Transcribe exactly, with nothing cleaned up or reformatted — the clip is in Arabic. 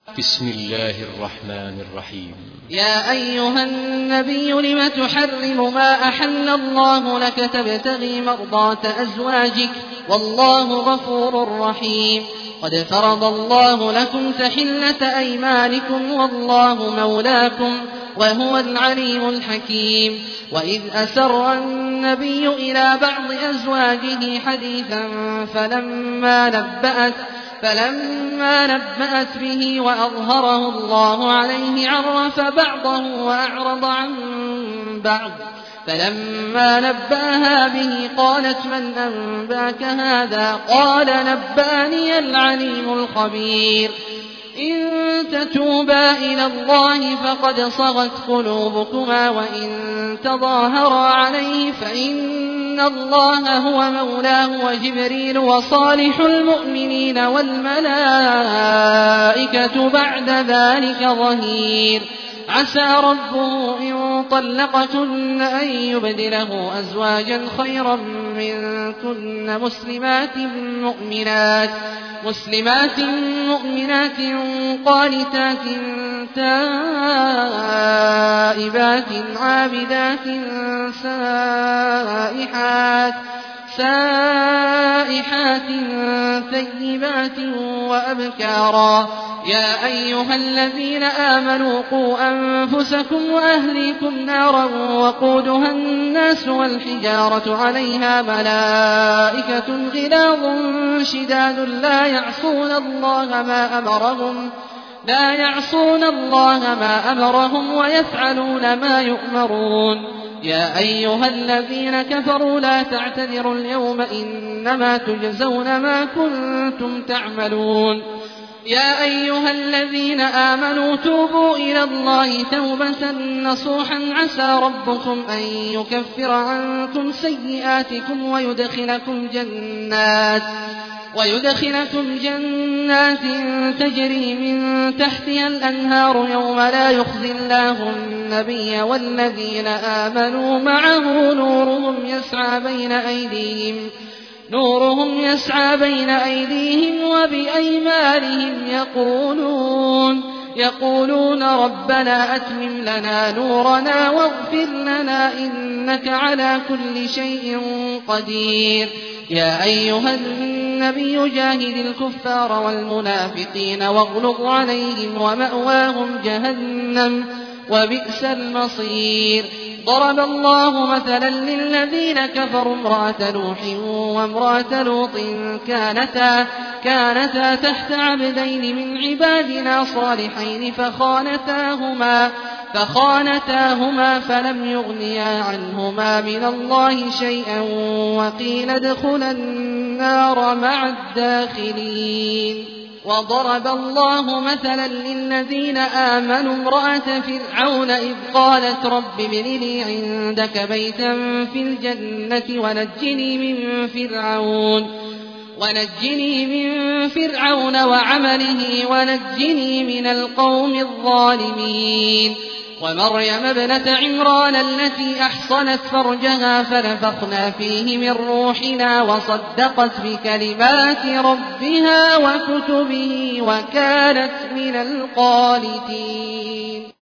بسم الله الرحمن الرحيم. يا أيها النبي لم تحرم ما أحل الله لك تبتغي مرضات أزواجك والله غفور رحيم. قد فرض الله لكم تحلة أيمانكم والله مولاكم وهو العليم الحكيم. وإذ أسر النبي إلى بعض أزواجه حديثا فلما نبأت فلما نبأت به وأظهره الله عليه عرف بعضه وأعرض عن بعض. فلما نبأها به قالت من أنباك هذا؟ قال نبأني العليم الخبير. إن تتوبا إلى الله فقد صغت قلوبكما وإن تظاهرا عليه فإن الله هو مولاه وجبريل وصالح المؤمنين والملائكة بعد ذلك ظهير. عسى ربه إن طلقتن أن يبدله أزواجا خيرا منكن مسلمات مؤمنات مسلمات مؤمنات قانتات تائبات عابدات سائحات سائحات ثيبات وأبكارا. يا أيها الذين آمنوا قوا أنفسكم وأهليكم نارا وقودها الناس والحجارة عليها ملائكة غلاظ شداد لا يعصون الله ما أمرهم لا يعصون الله ما أمرهم ويفعلون ما يؤمرون. يا أيها الذين كفروا لا تعتذروا اليوم إنما تجزون ما كنتم تعملون. يا أيها الذين آمنوا توبوا إلى الله توبة نصوحا عسى ربكم أن يكفر عنكم سيئاتكم ويدخلكم جنات ويدخلكم جنات تجري من تحتها الأنهار يوم لا يخزي الله النبي والذين آمنوا معه نورهم يسعى بين أيديهم نورهم يسعى بين أيديهم وبأيمانهم يقولون يقولون ربنا أتمم لنا نورنا واغفر لنا إنك على كل شيء قدير. يا أيها النبي جاهد الكفار والمنافقين واغلظ عليهم ومأواهم جهنم وبئس المصير. ضرب الله مثلا للذين كفروا امرأة نوح وامرأة لوط كانتا, كانتا تحت عبدين من عبادنا صالحين فخانتاهما, فخانتاهما فلم يغنيا عنهما من الله شيئا وقيل ادخلا النار مع الداخلين. وضرب الله مثلا للذين آمنوا امرأة فرعون إذ قالت رب ابن لي عندك بيتا في الجنة ونجني من فرعون ونجني من فرعون وعمله ونجني من القوم الظالمين. ومريم ابنة عمران التي أحصنت فرجها فنفخنا فيه من روحنا وصدقت بكلمات ربها وكتبه وكانت من القانتين.